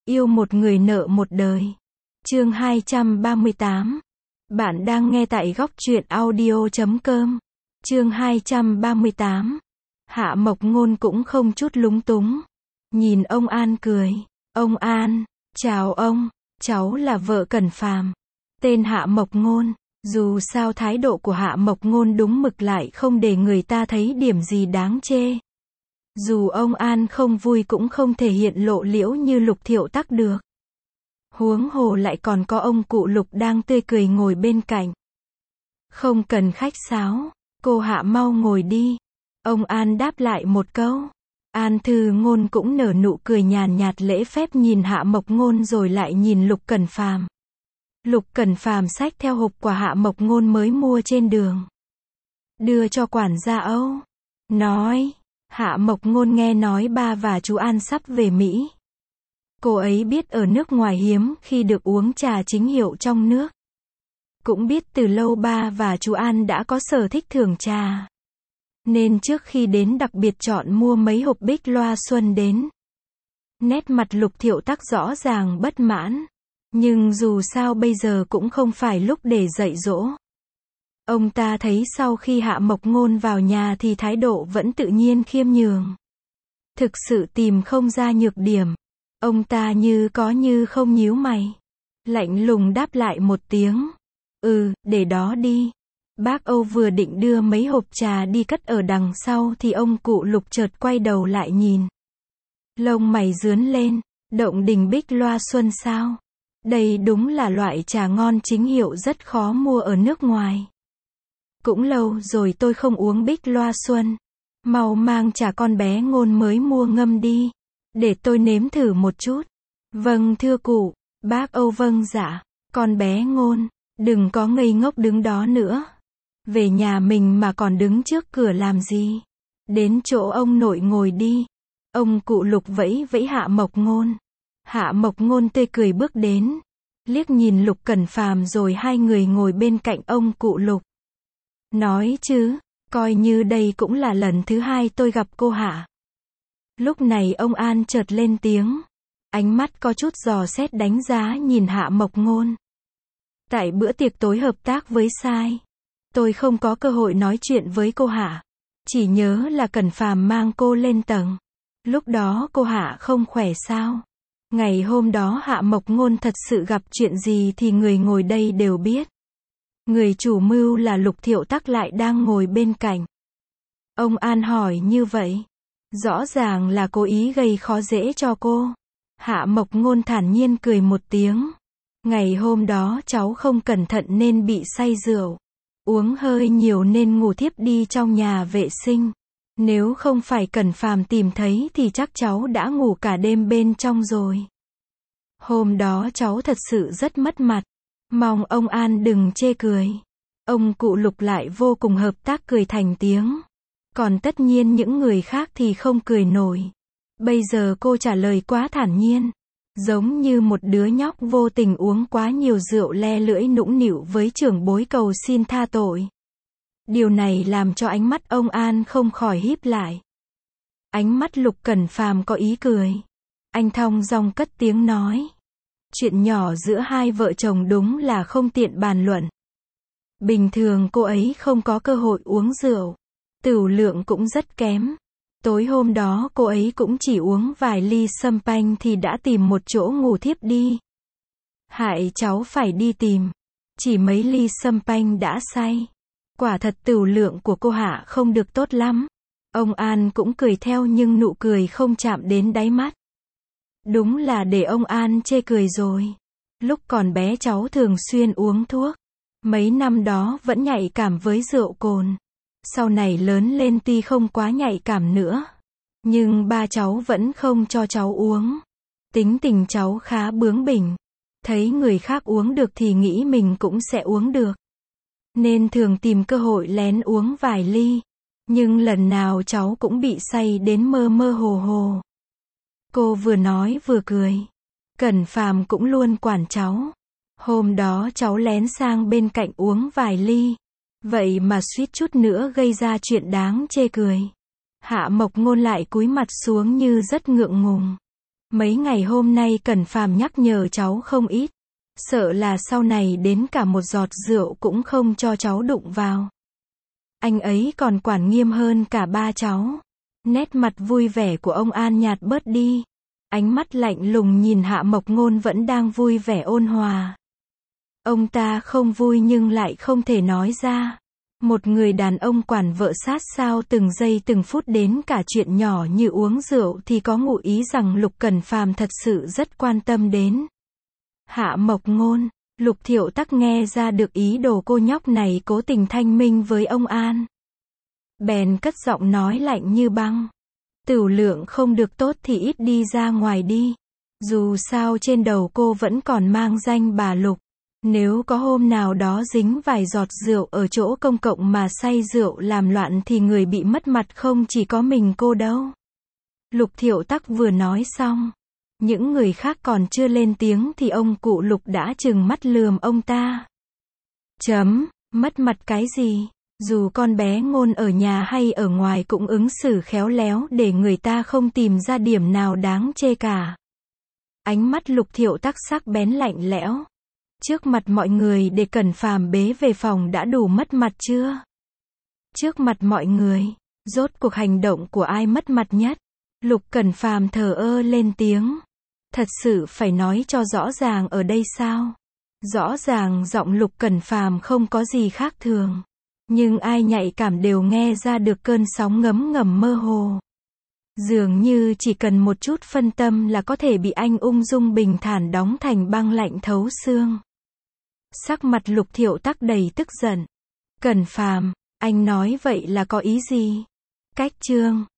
Yêu một người nợ một đời. Chương 238. Bạn đang nghe tại góc truyện audio.com. Chương 238. Hạ Mộc Ngôn cũng không chút lúng túng. Nhìn ông An cười. Ông An, chào ông, cháu là vợ Cẩn Phàm. Tên Hạ Mộc Ngôn. Dù sao thái độ của Hạ Mộc Ngôn đúng mực lại không để người ta thấy điểm gì đáng chê. Dù ông An không vui cũng không thể hiện lộ liễu như Lục Thiệu Tắc được. Huống hồ lại còn có ông cụ Lục đang tươi cười ngồi bên cạnh. Không cần khách sáo, cô Hạ mau ngồi đi. Ông An đáp lại một câu. An Thư Ngôn cũng nở nụ cười nhàn nhạt lễ phép nhìn Hạ Mộc Ngôn rồi lại nhìn Lục Cẩn Phàm. Lục Cẩn Phàm xách theo hộp quà Hạ Mộc Ngôn mới mua trên đường. Đưa cho quản gia Âu. Nói, Hạ Mộc Ngôn nghe nói ba và chú An sắp về Mỹ. Cô ấy biết ở nước ngoài hiếm khi được uống trà chính hiệu trong nước. Cũng biết từ lâu ba và chú An đã có sở thích thưởng trà. Nên trước khi đến đặc biệt chọn mua mấy hộp Bích Loa Xuân đến. Nét mặt Lục Thiệu Tắc rõ ràng bất mãn. Nhưng dù sao bây giờ cũng không phải lúc để dạy dỗ. Ông ta thấy sau khi Hạ Mộc Ngôn vào nhà thì thái độ vẫn tự nhiên khiêm nhường. Thực sự tìm không ra nhược điểm. Ông ta như có như không nhíu mày. Lạnh lùng đáp lại một tiếng. Để đó đi. Bác Âu vừa định đưa mấy hộp trà đi cất ở đằng sau thì ông cụ Lục chợt quay đầu lại nhìn. Lông mày rướn lên. Động Đình Bích Loa Xuân sao? Đây đúng là loại trà ngon chính hiệu rất khó mua ở nước ngoài. Cũng lâu rồi tôi không uống Bích Loa Xuân. Mau mang trà con bé Ngôn mới mua ngâm đi. Để tôi nếm thử một chút. Vâng thưa cụ. Bác Âu vâng dạ. Con bé Ngôn, đừng có ngây ngốc đứng đó nữa. Về nhà mình mà còn đứng trước cửa làm gì? Đến chỗ ông nội ngồi đi. Ông cụ Lục vẫy vẫy Hạ Mộc Ngôn. Hạ Mộc Ngôn tươi cười bước đến. Liếc nhìn Lục Cẩn Phàm rồi hai người ngồi bên cạnh ông cụ Lục. Nói chứ, coi như đây cũng là lần thứ hai tôi gặp cô Hạ. Lúc này ông An chợt lên tiếng. Ánh mắt có chút dò xét đánh giá nhìn Hạ Mộc Ngôn. Tại bữa tiệc tối hợp tác với Sai, tôi không có cơ hội nói chuyện với cô Hạ. Chỉ nhớ là Cẩn Phàm mang cô lên tầng. Lúc đó cô Hạ không khỏe sao? Ngày hôm đó Hạ Mộc Ngôn thật sự gặp chuyện gì thì người ngồi đây đều biết. Người chủ mưu là Lục Thiệu Tắc lại đang ngồi bên cạnh. Ông An hỏi như vậy. Rõ ràng là cố ý gây khó dễ cho cô. Hạ Mộc Ngôn thản nhiên cười một tiếng. Ngày hôm đó cháu không cẩn thận nên bị say rượu. Uống hơi nhiều nên ngủ thiếp đi trong nhà vệ sinh. Nếu không phải Cẩn Phàm tìm thấy thì chắc cháu đã ngủ cả đêm bên trong rồi. Hôm đó cháu thật sự rất mất mặt. Mong ông An đừng chê cười. Ông cụ Lục lại vô cùng hợp tác cười thành tiếng. Còn tất nhiên những người khác thì không cười nổi. Bây giờ cô trả lời quá thản nhiên. Giống như một đứa nhóc vô tình uống quá nhiều rượu le lưỡi nũng nịu với trưởng bối cầu xin tha tội. Điều này làm cho ánh mắt ông An không khỏi híp lại. Ánh mắt Lục Cẩn Phàm có ý cười. Anh thong dong cất tiếng nói. Chuyện nhỏ giữa hai vợ chồng đúng là không tiện bàn luận. Bình thường cô ấy không có cơ hội uống rượu. Tửu lượng cũng rất kém. Tối hôm đó cô ấy cũng chỉ uống vài ly champagne thì đã tìm một chỗ ngủ thiếp đi. Hại cháu phải đi tìm. Chỉ mấy ly champagne đã say. Quả thật tửu lượng của cô Hạ không được tốt lắm. Ông An cũng cười theo nhưng nụ cười không chạm đến đáy mắt. Đúng là để ông An chê cười rồi. Lúc còn bé cháu thường xuyên uống thuốc. Mấy năm đó vẫn nhạy cảm với rượu cồn. Sau này lớn lên tuy không quá nhạy cảm nữa. Nhưng ba cháu vẫn không cho cháu uống. Tính tình cháu khá bướng bỉnh. Thấy người khác uống được thì nghĩ mình cũng sẽ uống được. Nên thường tìm cơ hội lén uống vài ly. Nhưng lần nào cháu cũng bị say đến mơ mơ hồ hồ. Cô vừa nói vừa cười. Cẩn Phàm cũng luôn quản cháu. Hôm đó cháu lén sang bên cạnh uống vài ly. Vậy mà suýt chút nữa gây ra chuyện đáng chê cười. Hạ Mộc Ngôn lại cúi mặt xuống như rất ngượng ngùng. Mấy ngày hôm nay Cẩn Phàm nhắc nhở cháu không ít. Sợ là sau này đến cả một giọt rượu cũng không cho cháu đụng vào. Anh ấy còn quản nghiêm hơn cả ba cháu. Nét mặt vui vẻ của ông An nhạt bớt đi. Ánh mắt lạnh lùng nhìn Hạ Mộc Ngôn vẫn đang vui vẻ ôn hòa. Ông ta không vui nhưng lại không thể nói ra. Một người đàn ông quản vợ sát sao từng giây từng phút đến cả chuyện nhỏ như uống rượu thì có ngụ ý rằng Lục Cẩn Phàm thật sự rất quan tâm đến Hạ Mộc Ngôn. Lục Thiệu Tắc nghe ra được ý đồ cô nhóc này cố tình thanh minh với ông An. Bèn cất giọng nói lạnh như băng. Tửu lượng không được tốt thì ít đi ra ngoài đi. Dù sao trên đầu cô vẫn còn mang danh bà Lục. Nếu có hôm nào đó dính vài giọt rượu ở chỗ công cộng mà say rượu làm loạn thì người bị mất mặt không chỉ có mình cô đâu. Lục Thiệu Tắc vừa nói xong. Những người khác còn chưa lên tiếng thì ông cụ Lục đã trừng mắt lườm ông ta. Mất mặt cái gì? Dù con bé Ngôn ở nhà hay ở ngoài cũng ứng xử khéo léo để người ta không tìm ra điểm nào đáng chê cả. Ánh mắt Lục Thiệu Tắc sắc bén lạnh lẽo. Trước mặt mọi người để Cẩn Phàm bế về phòng đã đủ mất mặt chưa? Trước mặt mọi người, rốt cuộc hành động của ai mất mặt nhất? Lục Cẩn Phàm thờ ơ lên tiếng. Thật sự phải nói cho rõ ràng ở đây sao? Rõ ràng giọng Lục Cẩn Phàm không có gì khác thường. Nhưng ai nhạy cảm đều nghe ra được cơn sóng ngấm ngầm mơ hồ. Dường như chỉ cần một chút phân tâm là có thể bị anh ung dung bình thản đóng thành băng lạnh thấu xương. Sắc mặt Lục Thiệu Tắc đầy tức giận. Cẩn Phàm, anh nói vậy là có ý gì? Cách chương